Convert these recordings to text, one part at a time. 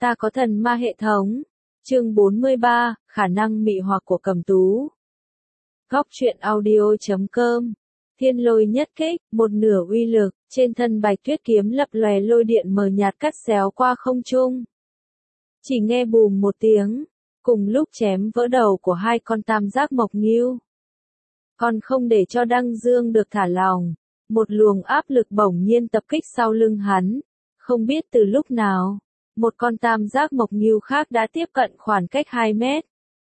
Ta có thần ma hệ thống. Chương 43, khả năng mị hoặc của Cẩm Tú. Góc truyện audio.com. Thiên lôi nhất kích, một nửa uy lực, trên thân Bạch Tuyết kiếm lập lòe lôi điện mờ nhạt cắt xéo qua không trung. Chỉ nghe bùm một tiếng, cùng lúc chém vỡ đầu của hai con tam giác mộc ngưu. Còn không để cho Đăng Dương được thả lòng, một luồng áp lực bỗng nhiên tập kích sau lưng hắn, không biết từ lúc nào. Một con tam giác mộc ngưu khác đã tiếp cận khoảng cách 2 mét.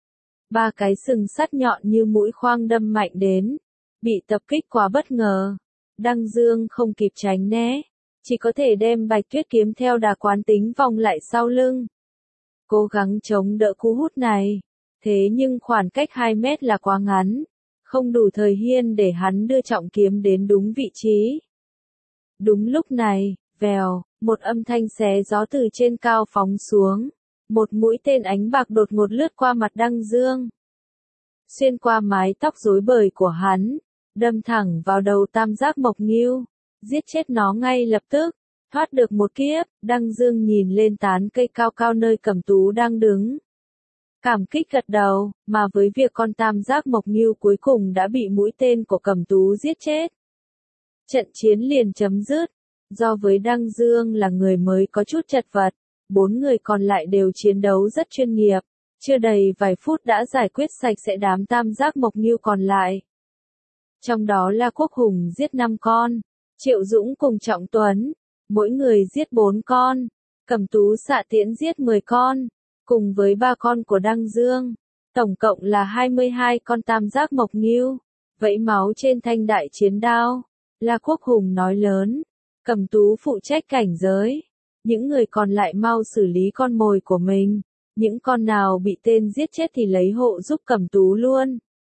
Ba cái sừng sắt nhọn như mũi khoan đâm mạnh đến, bị tập kích quá bất ngờ. Đăng Dương không kịp tránh né, chỉ có thể đem Bạch Tuyết kiếm theo đà quán tính vòng lại sau lưng. Cố gắng chống đỡ cú hút này, thế nhưng khoảng cách 2 mét là quá ngắn, không đủ thời gian để hắn đưa trọng kiếm đến đúng vị trí. Đúng lúc này, vèo, một âm thanh xé gió từ trên cao phóng xuống, một mũi tên ánh bạc đột ngột lướt qua mặt Đăng Dương, xuyên qua mái tóc rối bời của hắn, đâm thẳng vào đầu tam giác mộc ngưu, giết chết nó ngay lập tức. Thoát được một kiếp, Đăng Dương nhìn lên tán cây cao cao nơi Cẩm Tú đang đứng, cảm kích gật đầu, mà với việc con tam giác mộc ngưu cuối cùng đã bị mũi tên của Cẩm Tú giết chết, trận chiến liền chấm dứt. Do với Đăng Dương là người mới có chút chật vật, 4 người còn lại đều chiến đấu rất chuyên nghiệp, chưa đầy vài phút đã giải quyết sạch sẽ đám tam giác mộc ngưu còn lại. Trong đó La Quốc Hùng giết 5 con, Triệu Dũng cùng Trọng Tuấn, mỗi người giết 4 con, Cẩm Tú xạ tiễn giết 10 con, cùng với 3 con của Đăng Dương, tổng cộng là 22 con tam giác mộc ngưu, vẫy máu trên thanh đại chiến đao. La Quốc Hùng nói lớn, Cẩm Tú phụ trách cảnh giới, những người còn lại mau xử lý con mồi của mình, những con nào bị tên giết chết thì lấy hộ giúp Cẩm Tú luôn.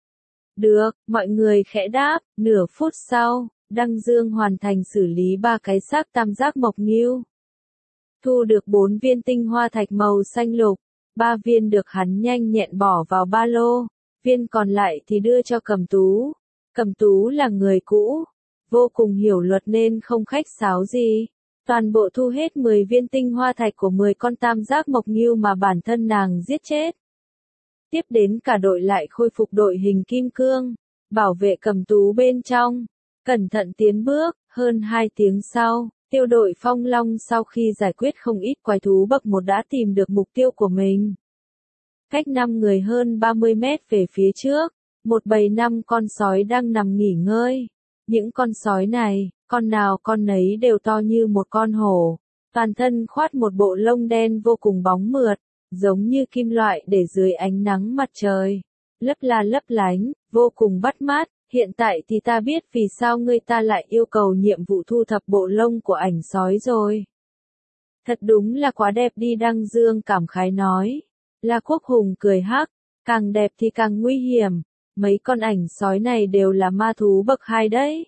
Được, mọi người khẽ đáp. Nửa phút sau, Đăng Dương hoàn thành xử lý 3 cái xác tam giác mộc ngưu, thu được 4 viên tinh hoa thạch màu xanh lục, 3 viên được hắn nhanh nhẹn bỏ vào ba lô, viên còn lại thì đưa cho Cẩm Tú. Cẩm Tú là người cũ, vô cùng hiểu luật nên không khách sáo gì, toàn bộ thu hết 10 viên tinh hoa thạch của 10 con tam giác mộc ngưu mà bản thân nàng giết chết. Tiếp đến cả đội lại khôi phục đội hình kim cương, bảo vệ Cẩm Tú bên trong, cẩn thận tiến bước. Hơn 2 tiếng sau, tiêu đội Phong Long sau khi giải quyết không ít quái thú bậc 1 đã tìm được mục tiêu của mình. Cách 5 người hơn 30 mét về phía trước, một bầy 5 con sói đang nằm nghỉ ngơi. Những con sói này, con nào con nấy đều to như một con hổ, toàn thân khoác một bộ lông đen vô cùng bóng mượt, giống như kim loại để dưới ánh nắng mặt trời, lấp la lấp lánh, vô cùng bắt mắt. Hiện tại thì ta biết vì sao người ta lại yêu cầu nhiệm vụ thu thập bộ lông của ảnh sói rồi. Thật đúng là quá đẹp đi, Đăng Dương cảm khái nói. La Quốc Hùng cười hắc, càng đẹp thì càng nguy hiểm, mấy con ảnh sói này đều là ma thú bậc 2 đấy.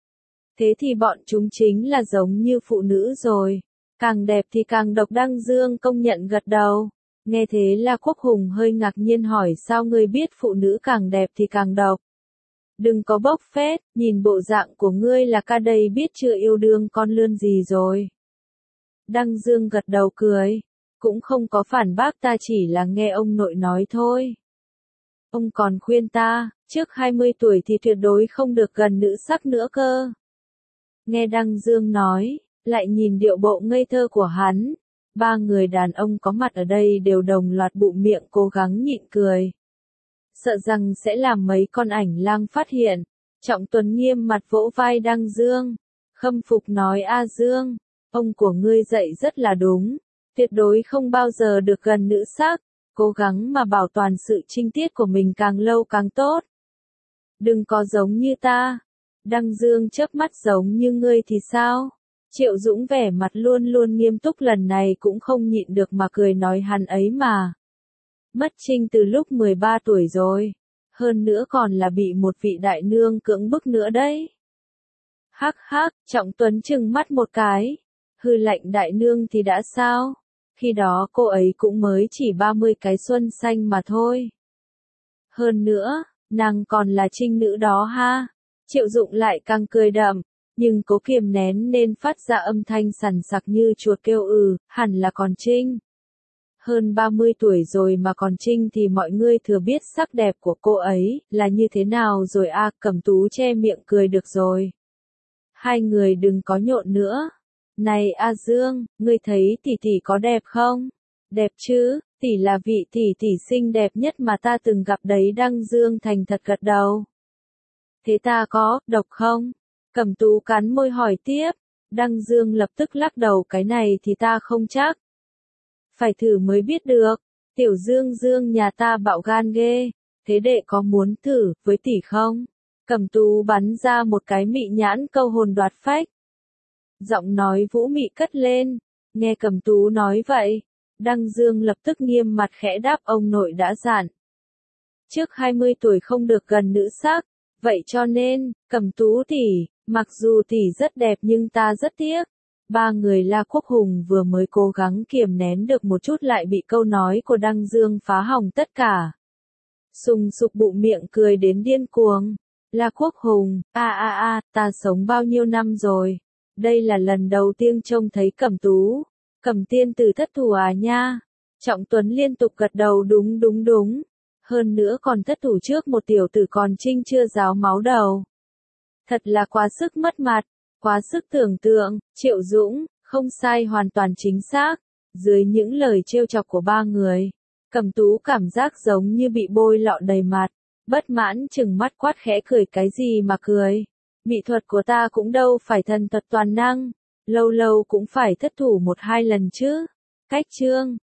Thế thì bọn chúng chính là giống như phụ nữ rồi, càng đẹp thì càng độc. Đăng Dương công nhận gật đầu. Nghe thế La Quốc Hùng hơi ngạc nhiên hỏi sao ngươi biết phụ nữ càng đẹp thì càng độc. Đừng có bốc phét, nhìn bộ dạng của ngươi là ca đây biết chưa yêu đương con lươn gì rồi. Đăng Dương gật đầu cười, cũng không có phản bác, ta chỉ là nghe ông nội nói thôi. Ông còn khuyên ta, trước 20 tuổi thì tuyệt đối không được gần nữ sắc nữa cơ. Nghe Đăng Dương nói, lại nhìn điệu bộ ngây thơ của hắn, 3 người đàn ông có mặt ở đây đều đồng loạt bụm miệng cố gắng nhịn cười. Sợ rằng sẽ làm mấy con ảnh lang phát hiện. Trọng Tuấn nghiêm mặt vỗ vai Đăng Dương, khâm phục nói A Dương, ông của ngươi dạy rất là đúng, tuyệt đối không bao giờ được gần nữ sắc, cố gắng mà bảo toàn sự trinh tiết của mình càng lâu càng tốt. Đừng có giống như ta. Đăng Dương chớp mắt, giống như ngươi thì sao? Triệu Dũng vẻ mặt luôn luôn nghiêm túc lần này cũng không nhịn được mà cười nói hắn ấy mà mất trinh từ lúc 13 tuổi rồi, hơn nữa còn là bị một vị đại nương cưỡng bức nữa đấy. Hắc hắc, Trọng Tuấn trừng mắt một cái, hư lệnh đại nương thì đã sao, khi đó cô ấy cũng mới chỉ 30 cái xuân xanh mà thôi. Hơn nữa, nàng còn là trinh nữ đó ha. Triệu Dụng lại càng cười đậm, nhưng cố kiềm nén nên phát ra âm thanh sằn sặc như chuột kêu hẳn là còn trinh. hơn 30 tuổi rồi mà còn Trinh thì mọi người thừa biết sắc đẹp của cô ấy là như thế nào rồi à, Cẩm Tú che miệng cười được rồi. Hai người đừng có nhộn nữa. Này A Dương, ngươi thấy tỷ tỷ có đẹp không? Đẹp chứ, tỷ là vị tỷ tỷ xinh đẹp nhất mà ta từng gặp đấy. Đăng Dương thành thật gật đầu. Thế ta có độc không? Cẩm Tú cắn môi hỏi tiếp. Đăng Dương lập tức lắc đầu, cái này thì ta không chắc. Phải thử mới biết được. Tiểu Dương Dương nhà ta bạo gan ghê. Thế đệ có muốn thử với tỷ không? Cẩm Tú bắn ra một cái mị nhãn câu hồn đoạt phách. Giọng nói vũ mị cất lên. Nghe Cẩm Tú nói vậy, Đăng Dương lập tức nghiêm mặt khẽ đáp, ông nội đã dặn. Trước 20 tuổi không được gần nữ sắc. Vậy cho nên, Cẩm Tú tỷ, mặc dù tỷ rất đẹp nhưng ta rất tiếc. Ba người La Quốc Hùng vừa mới cố gắng kiềm nén được một chút lại bị câu nói của Đăng Dương phá hỏng tất cả. Sùng sục bụng miệng cười đến điên cuồng. La Quốc Hùng, ta sống bao nhiêu năm rồi. Đây là lần đầu tiên trông thấy Cẩm Tú. Cẩm tiên tử thất thủ à nha. Trọng Tuấn liên tục gật đầu đúng. Hơn nữa còn thất thủ trước một tiểu tử còn Trinh chưa ráo máu đầu. Thật là quá sức mất mặt, quá sức tưởng tượng. Triệu Dũng, không sai, hoàn toàn chính xác. Dưới những lời trêu chọc của ba người, Cẩm Tú cảm giác giống như bị bôi lọ đầy mặt. Bất mãn chừng mắt quát khẽ, cười cái gì mà cười. Mỹ thuật của ta cũng đâu phải thần thuật toàn năng. Lâu lâu cũng phải thất thủ 1-2 lần chứ. Cách chương